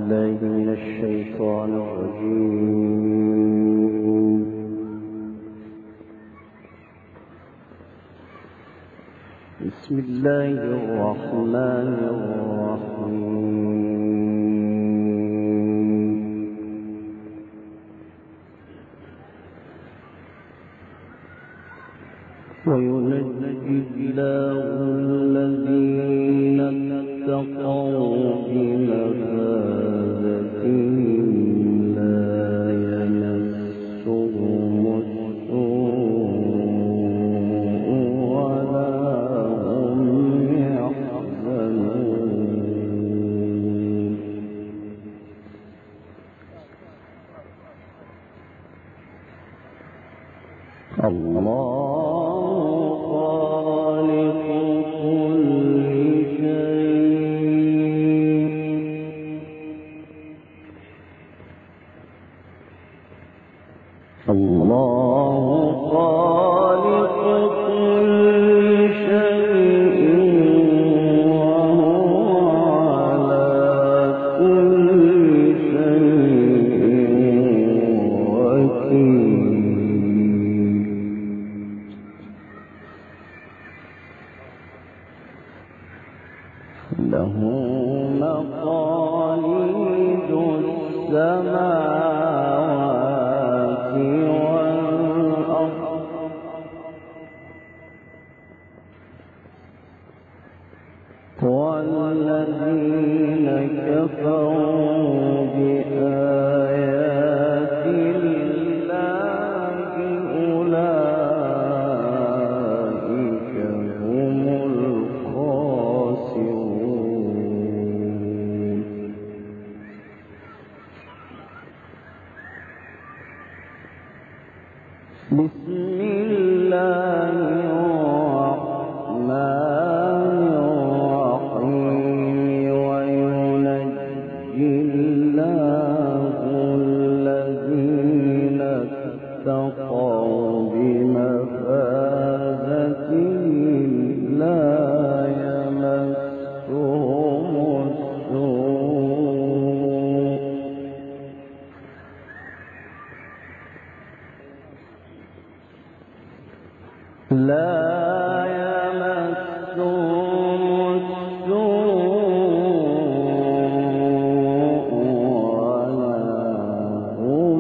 بالله من الشيطان الرجيم. بسم الله الرحمن الرحيم. وينجي الله الذين اتقوا بمفازتهم لا يمسهم السوء ولا هم يحزنون. له مقاليد السماوات والأرض والذين كفروا بآيات الله أولئك هم الخاسرون. بسم الله الرحمن الرحيم. وينجي الله الذين اتقوا بمفازتهم لا يمسهم السوء ولا هم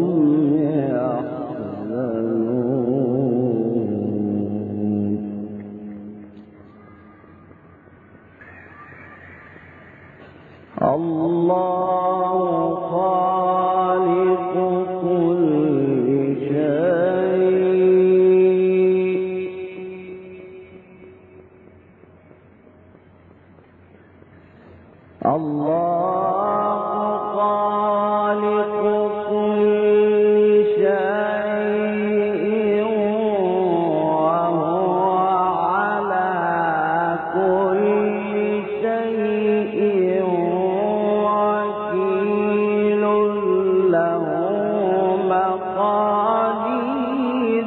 يحزنون. الله خالق كل شيء. الله خالق كل شيء وهو على كل شيء وكيل. له مقاليد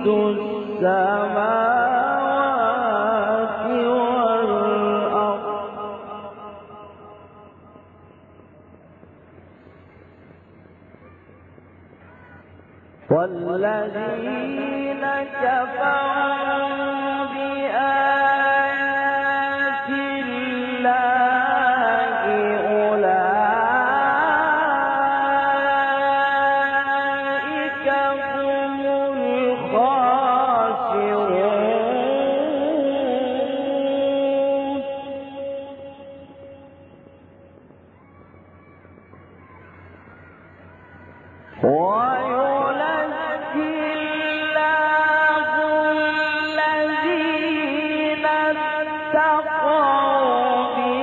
السماوات والأرض والذين كفروا بآيات الله أولئك هم الخاسرون. وينجي الله الذين اتقوا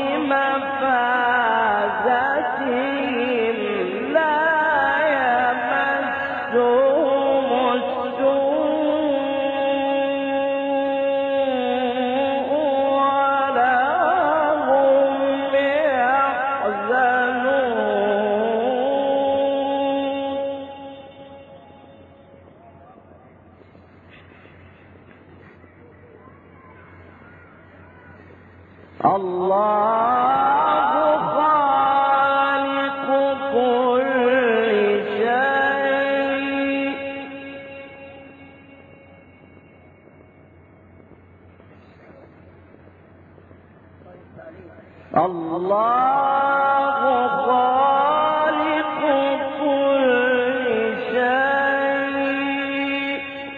بمفازتهم لا يمسهم السوء ولا هم يحزنون. الله خالق كل الله خالق كل شيء.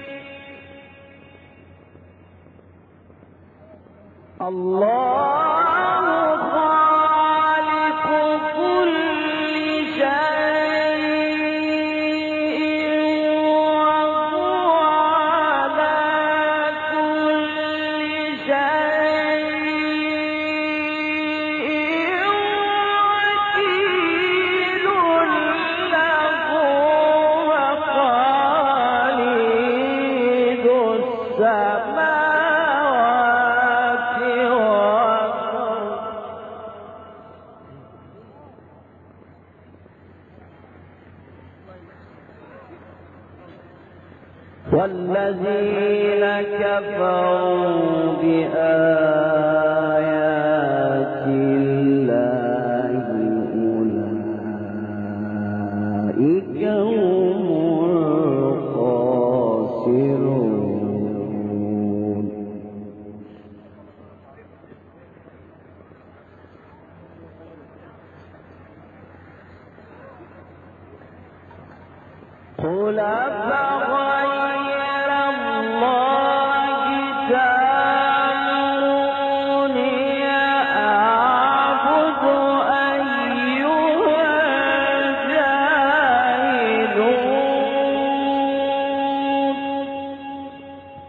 الله خالق كل شيء وهو على كل شيء وكيل له مقاليد السماوات والأرض. والذين كفروا بآيات الله أولئك هم الخاسرون. قل أفغير الله تأمروني أعبد أيها الجاهلون.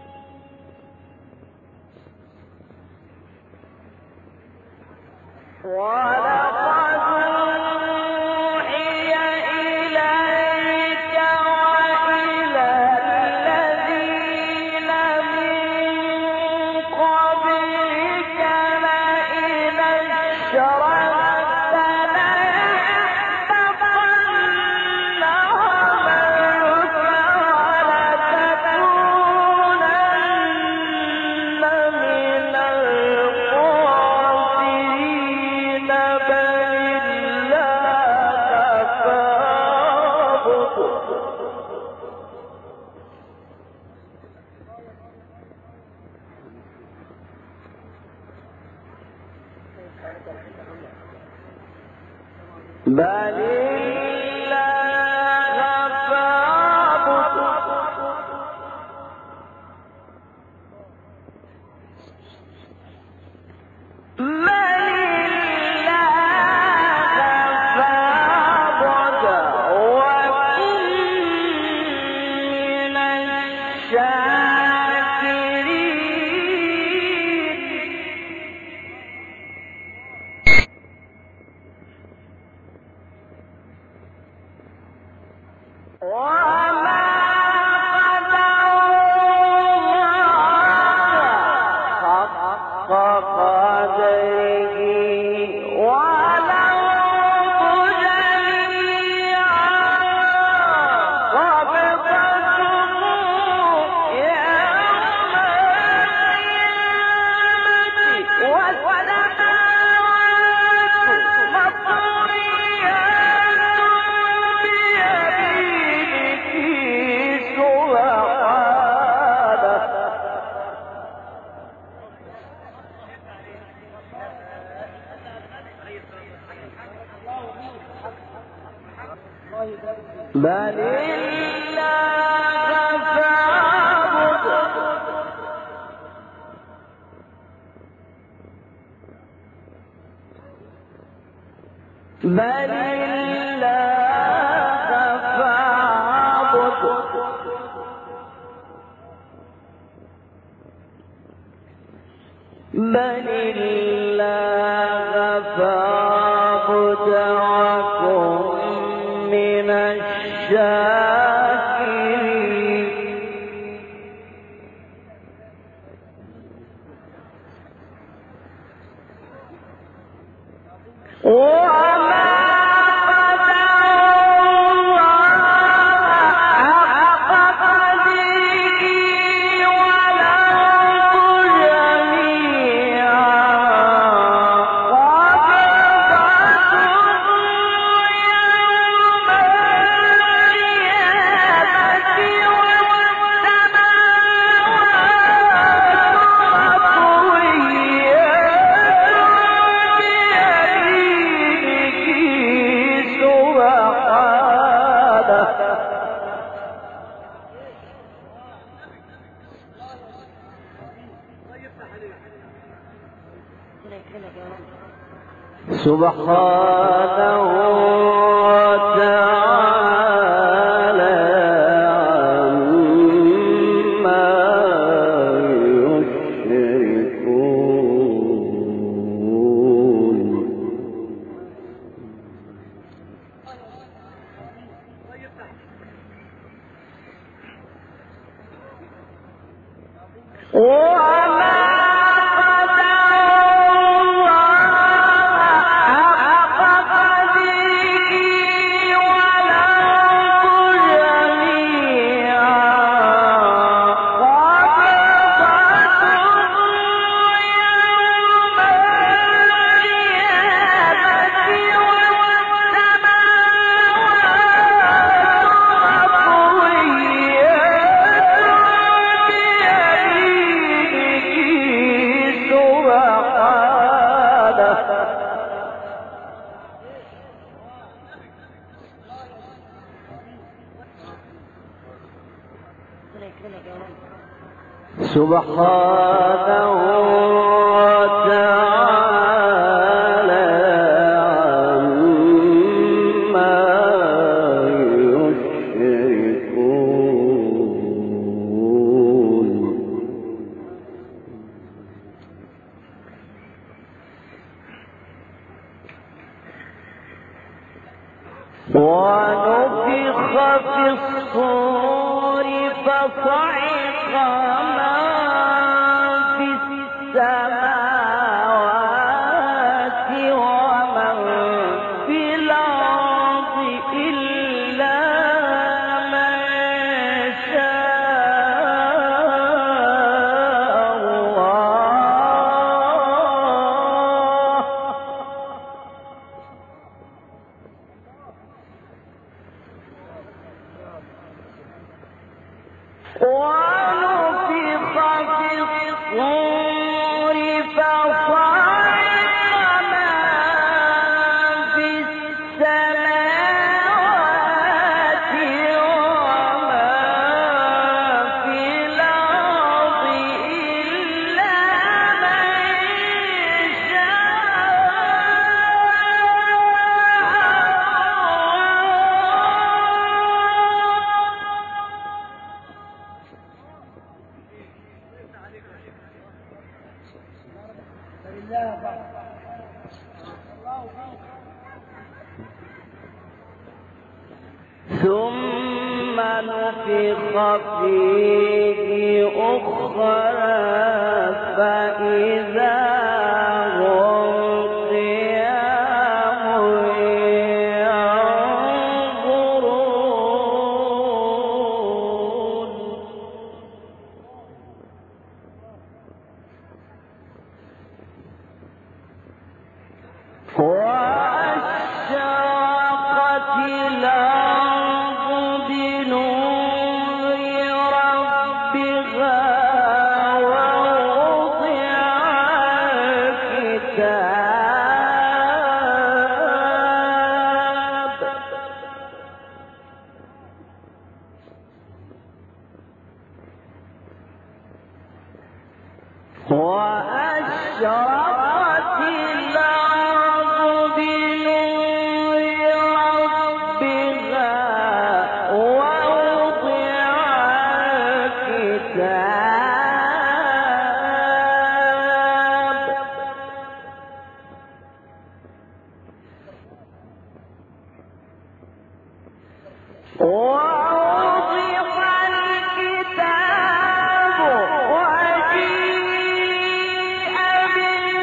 ولقد أوحي إليك وإلى الذين من قبلك لئن أشركت ليحبطن عملك ولتكونن من الخاسرين. بل الله فاعبد. بل الله فاعبد. بل الله فاعبد. بل الله فاعبد وكن من الشاكرين. وما سبحانه وتعالى عما يشركون. سبحانه وتعالى عما يشركون. ونفخ في الصور فصعق من في السماوات ومن في الأرض إلا من شاء الله. ونفخ في الصور فصعق من في السماوات ومن في الأرض إلا من ثم نفخ فيه أخرى فإذا هم قيام ينظرون. وأشرقت الأرض بنور ربها ووضع الكتاب وأشرقت الأرض بنور ربها ووضع الكتاب وجيء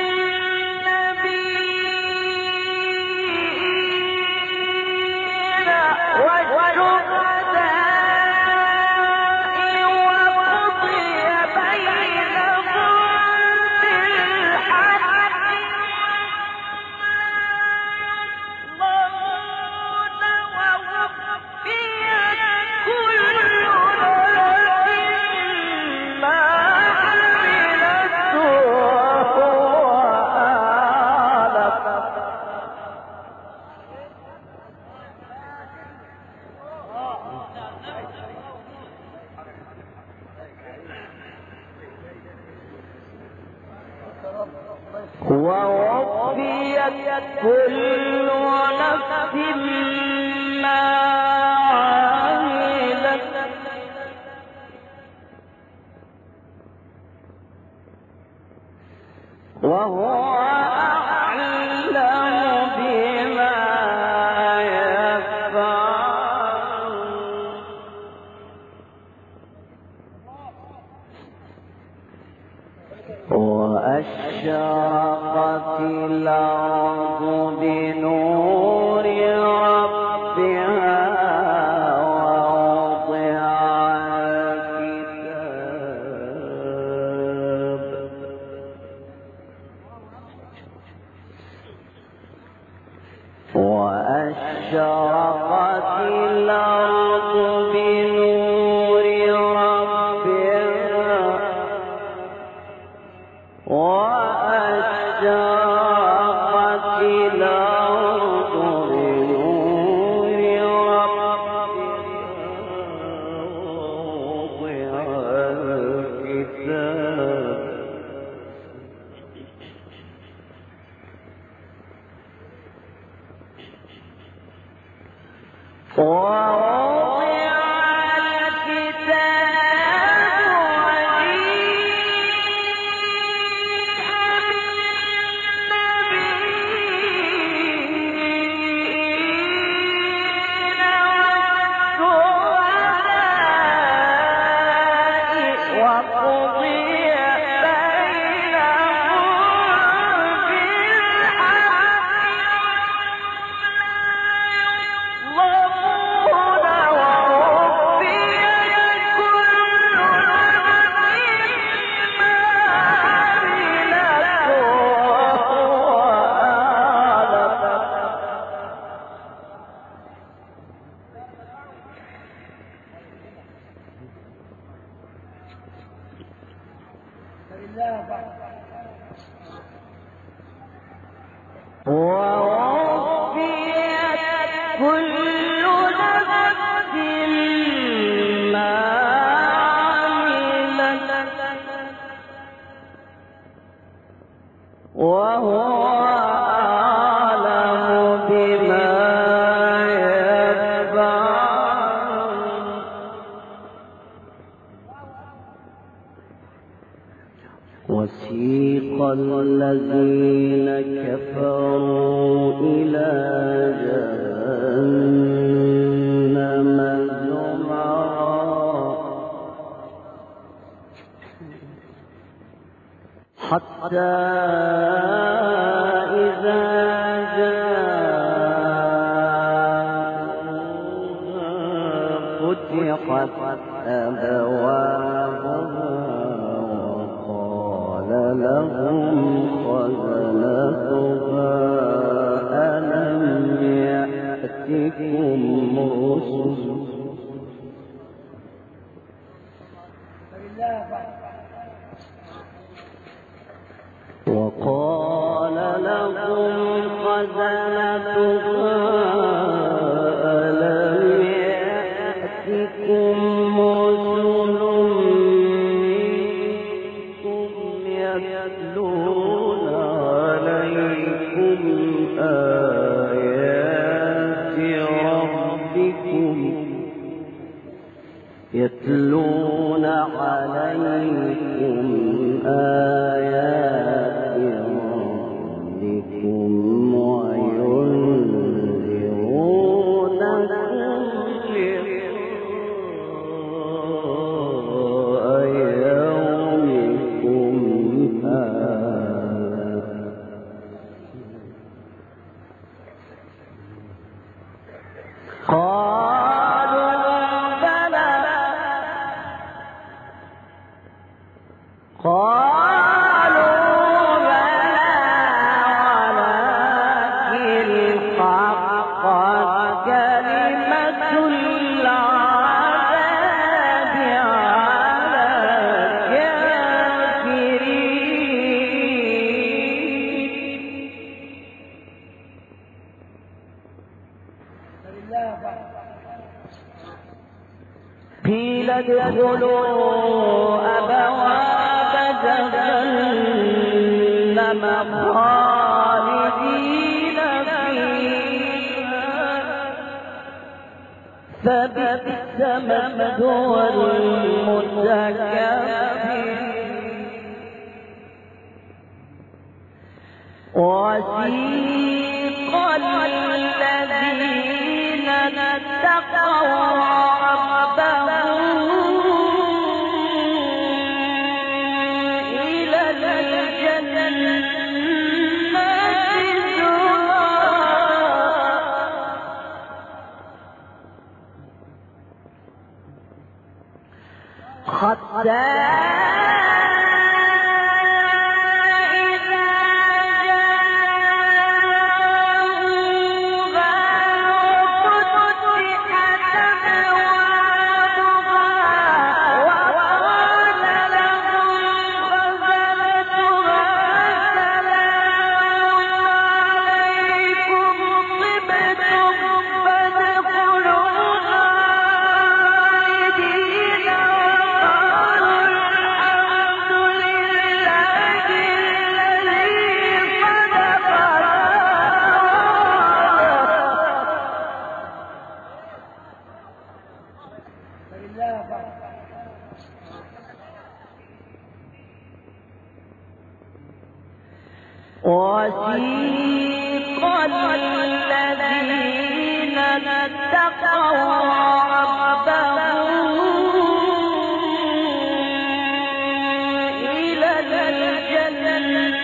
ووفيت كل نفس ما عملت وهو أعلم بما يفعلون وأشرقت الأرض بنور ربها ووضع الكتاب وأشرقت الأرض بنور ربها وأشرقت الأرض بنور ربها ووضع ووفيت كل نفس ما عملت وهو أعلم بما يفعلون وسيق الذين كفروا إلى جهنم زمرا حتى إذا جاءوها فتحت أبوابها لهم خزنتها ألم يأتكم رسل وقال لهم خزنتها ألم يأتكم رسل يتلون عليكم آيات ربكم يتلون عليكم آيات ربكم وينذرونكم قيل ادخلوا أبواب جهنم خالدين فيها فبئس مثوى المتكبرين وسيق الذين اتقوا ربهم إلى الجنة وسيق الذين اتقوا ربهم إلى الجنة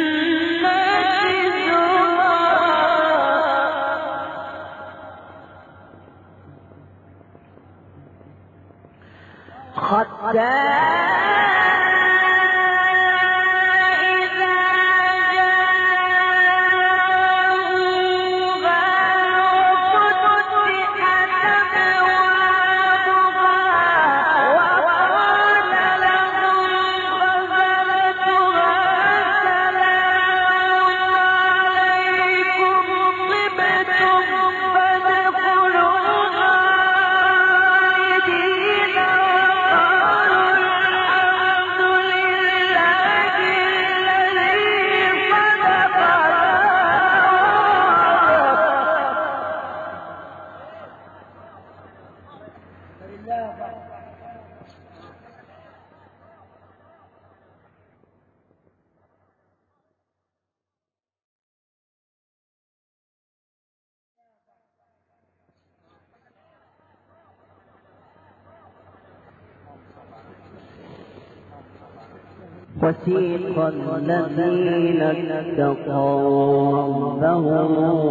وسيق الذين اتقوا ربهم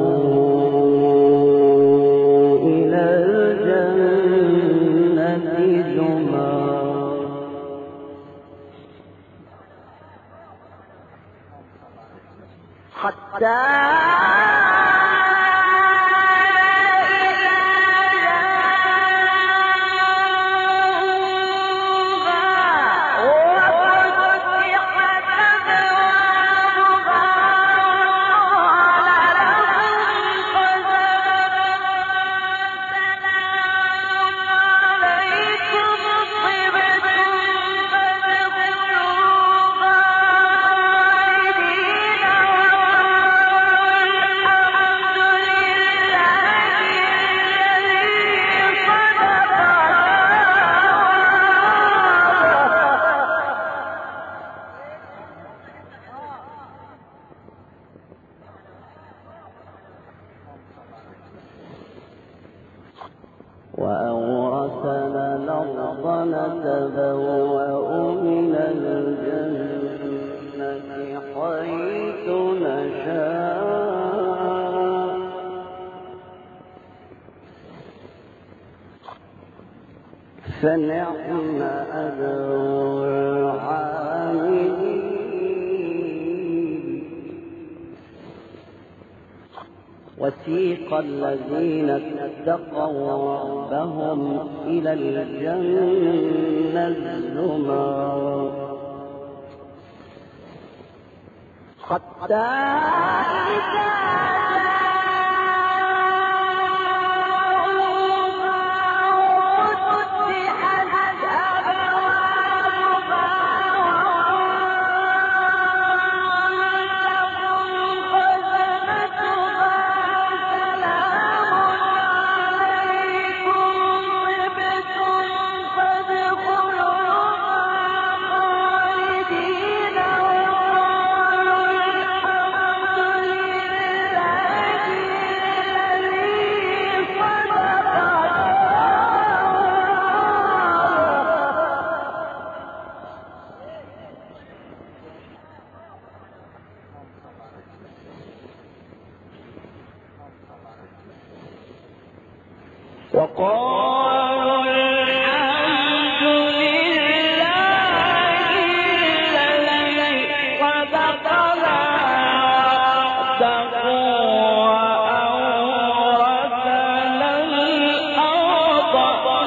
إلى الجنة زمرا حتى وأورثنا الأرض نتبوأ من الجنة حيث نشاء فنعم أجر العاملين وسيق الذين اتقوا ربهم إلى الجنة زمرا حتى وقالوا الحمد لله الذي صدقنا وعده وأورثنا الأرض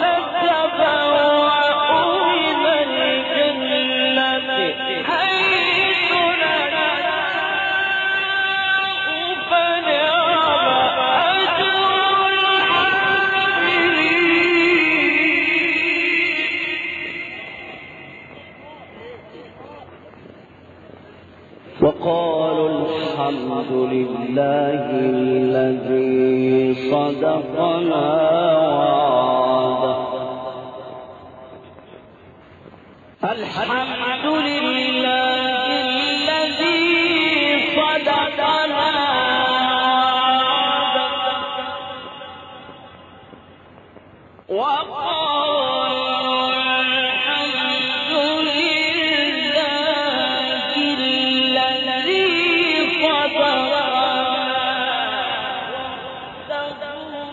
نتبوأ من الجنة حيث نشاء فنعم أجر وقالوا الحمد لله الذي صدقنا وعده الحمد لله الذي صدقنا وقالوا الحمد لله الذي صدقنا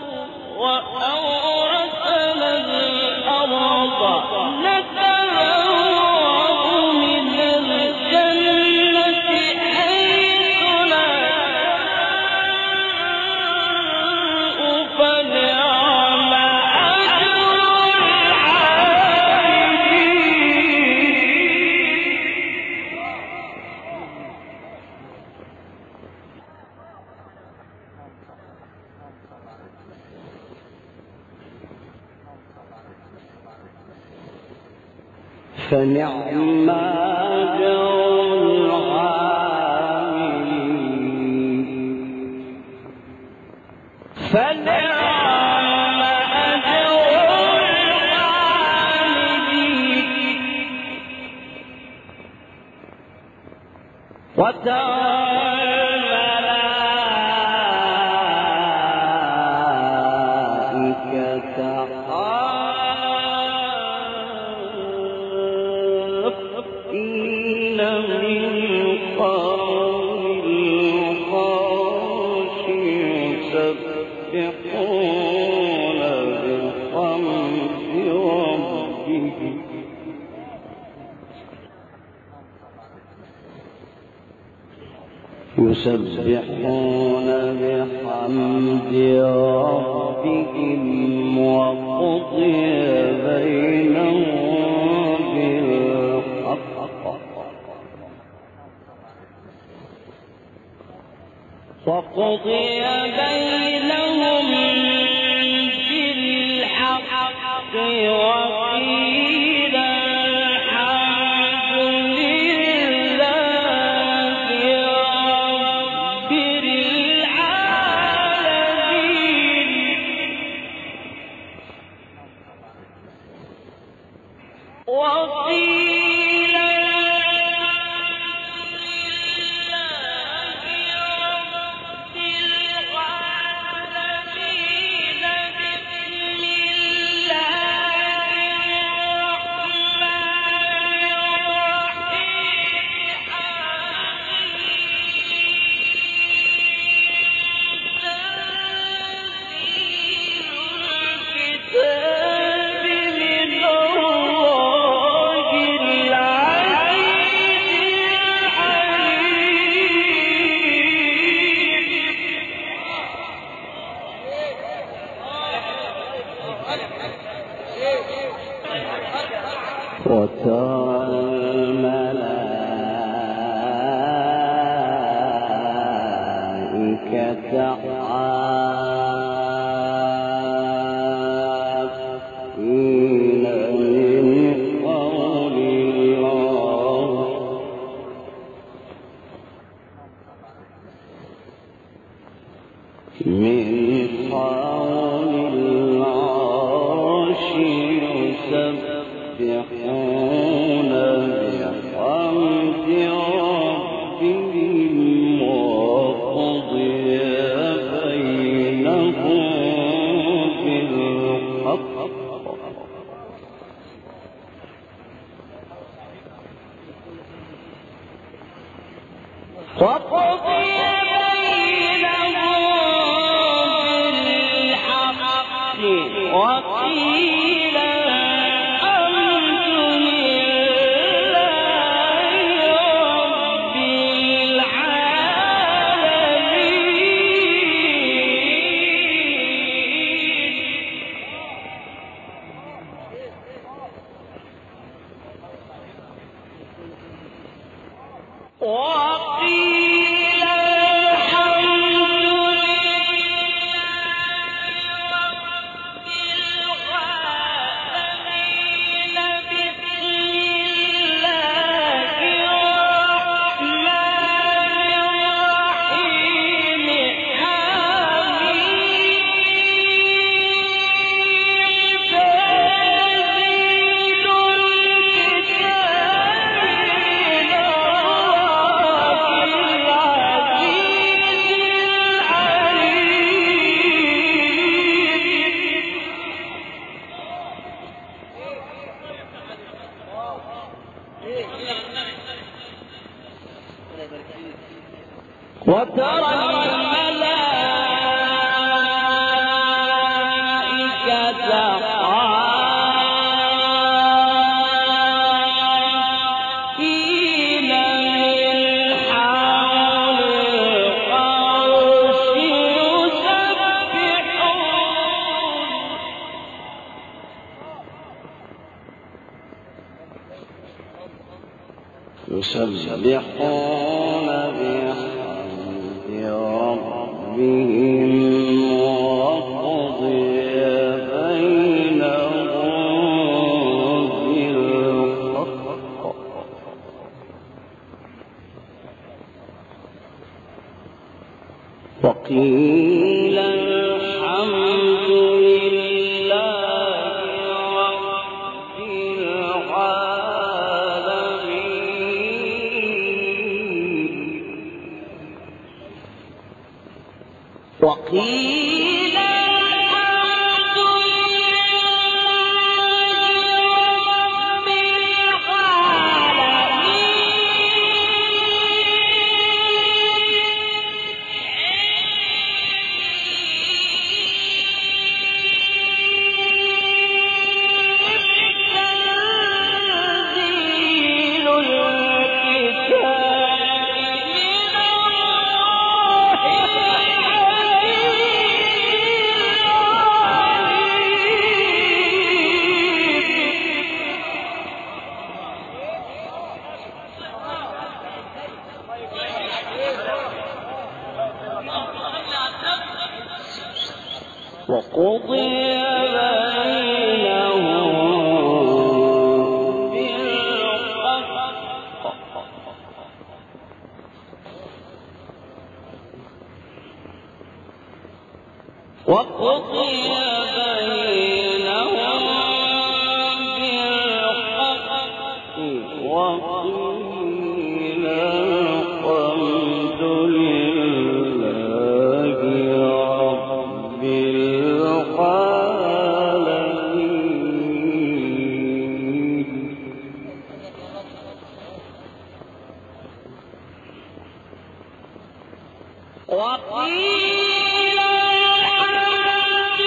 وأورثنا الأرض نتبوأ من الجنة حيث نشاء فنعم أجر فنعم أجر العاملين فنعم أجر العاملين وترى الملائكة حافين من قول الخاشع يسبحون بحمد ربهم وقضي بينهم بالحق وقضي بينهم بالحق وقيل الحمد لله رب العالمين وقيل وترى الملائكة حافين من قول الله يسبحون بحمد ربهم وقضي بينهم بالحق وقضي بينهم بالحق وقيل الحمد لله رب وترى الملائكة حافين من حول العرش يسبحون بحمد ربهم وقضي بينهم بالحق وقيل الحمد لله رب العالمين وقيل الحمد لله رب العالمين تنزيل وقضي بينهم بالحق وقضي بينهم بالحق وقيل الحمد لله رب العالمين وقيل الحمد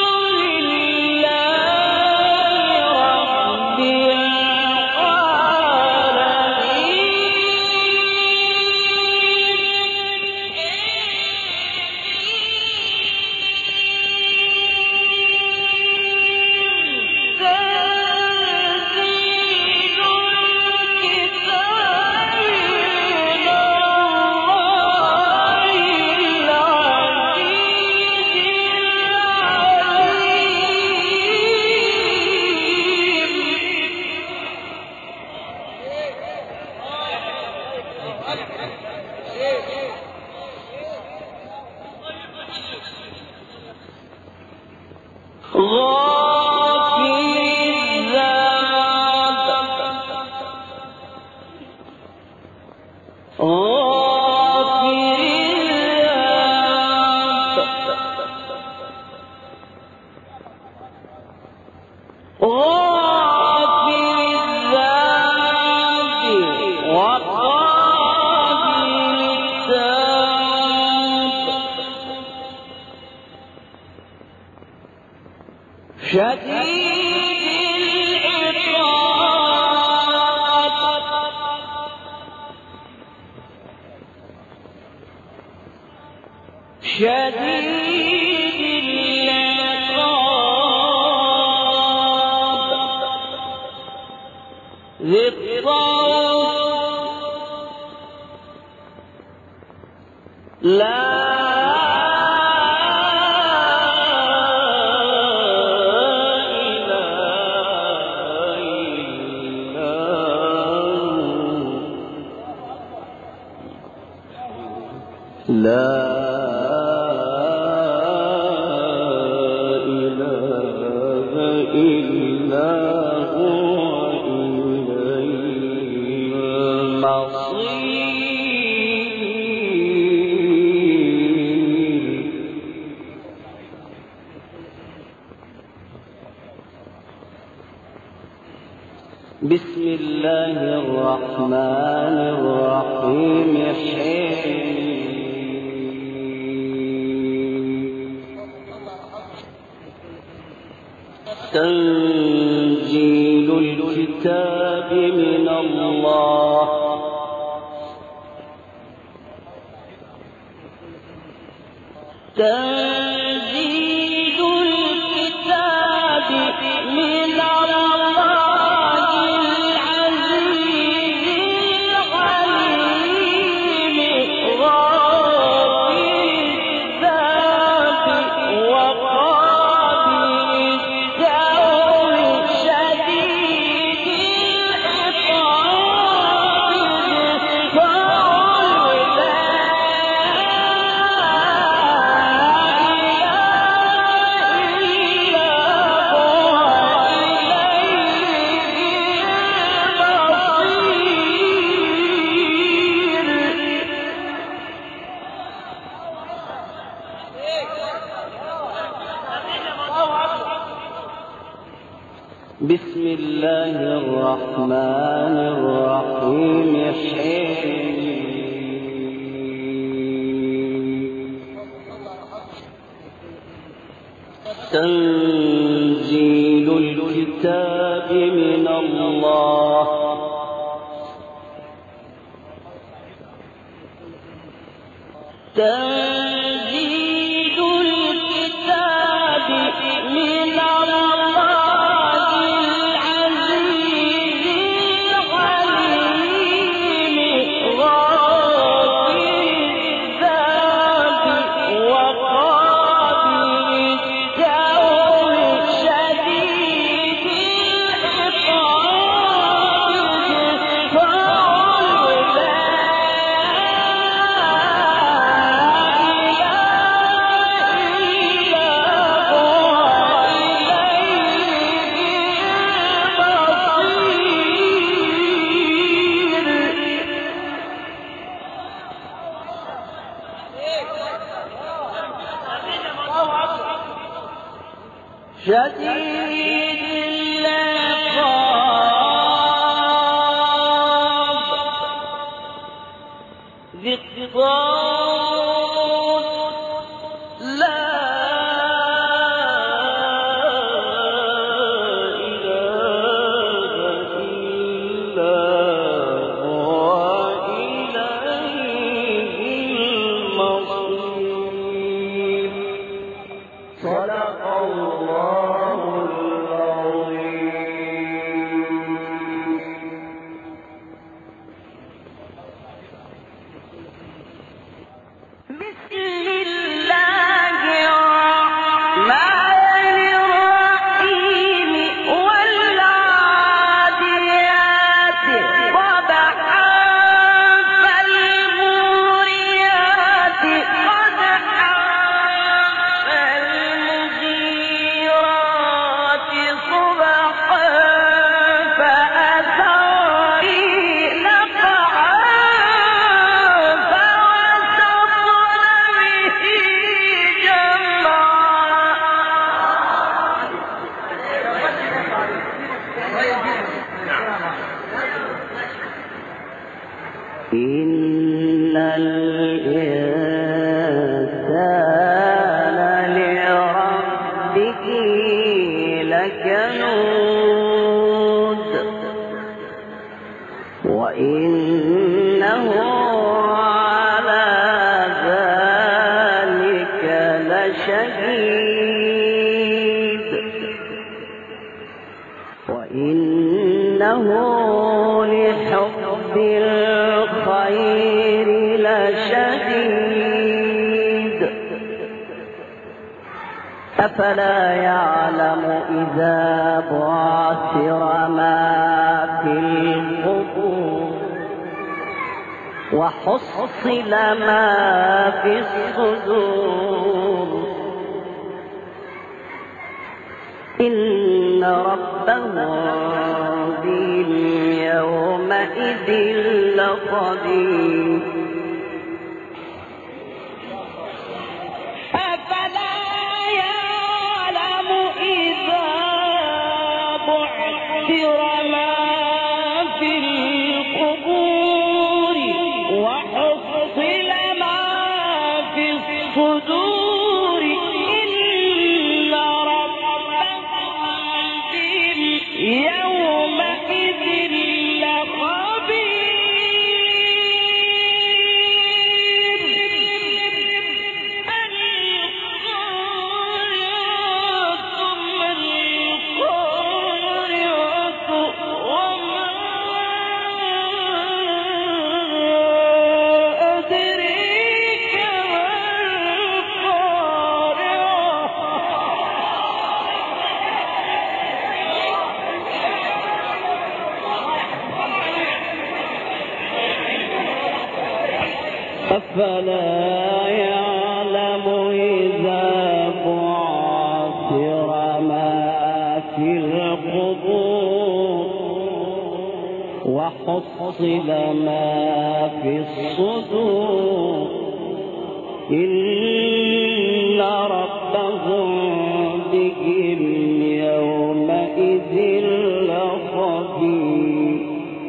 لله رب العالمين شديد العقاب شديد العقاب ذي الطول لا لا إله إلا هو إليه المصير. بسم الله الرحمن الرحيم تنزيل الكتاب من الله تنزيل الكتاب من الله العزيز العليم غافر الذنب وقابل التوب شديد بسم الله الرحمن الرحيم تنزيل الكتاب من الله تنزيل الكتاب من الله العزيز العليم غافر الذنب وقابل التوب شديد شديد العقاب ذي الطول لا إله إلا هو إليه المصير. صدق الله العظيم. أفلا يعلم إذا بعثر ما في القبور وحصل ما في الصدور إن ربهم بهم يومئذ لخبير أفلا يعلم إذا بعثر ما في القبور وحصل ما في الصدور إن ربهم بهم يومئذ لخبير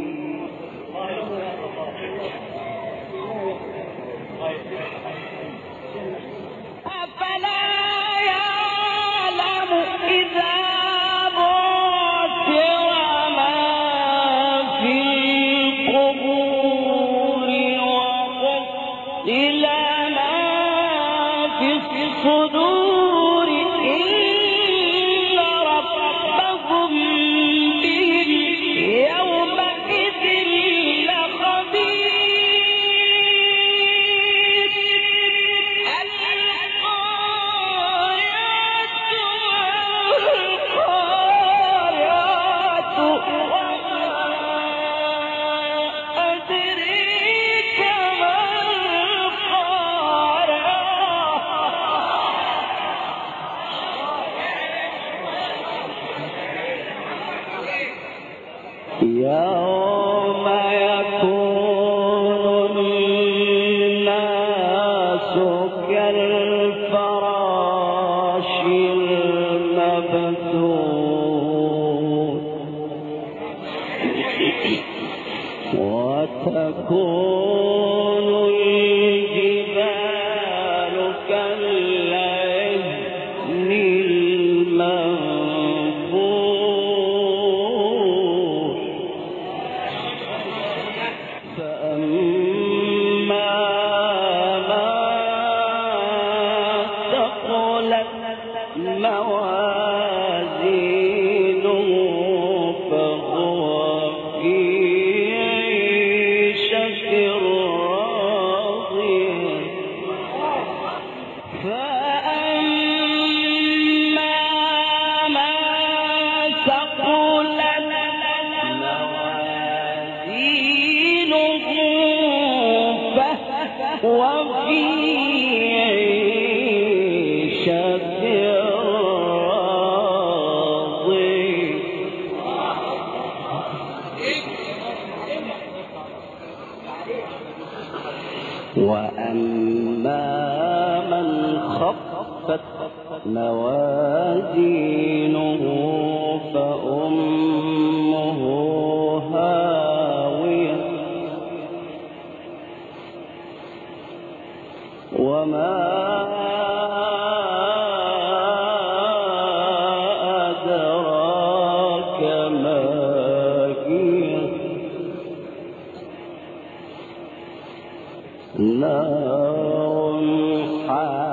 يوم يكون الناس كالفراش المبثوث وتكون الجبال كالعهن المنفوش فأما من ثقلت موازينه فهو في عيشة راضية فأما من ثقلت موازينه فهو في عيشة راضية وأما من خفت موازينه فأمه هاوية وما أدراك ما هي نار حامية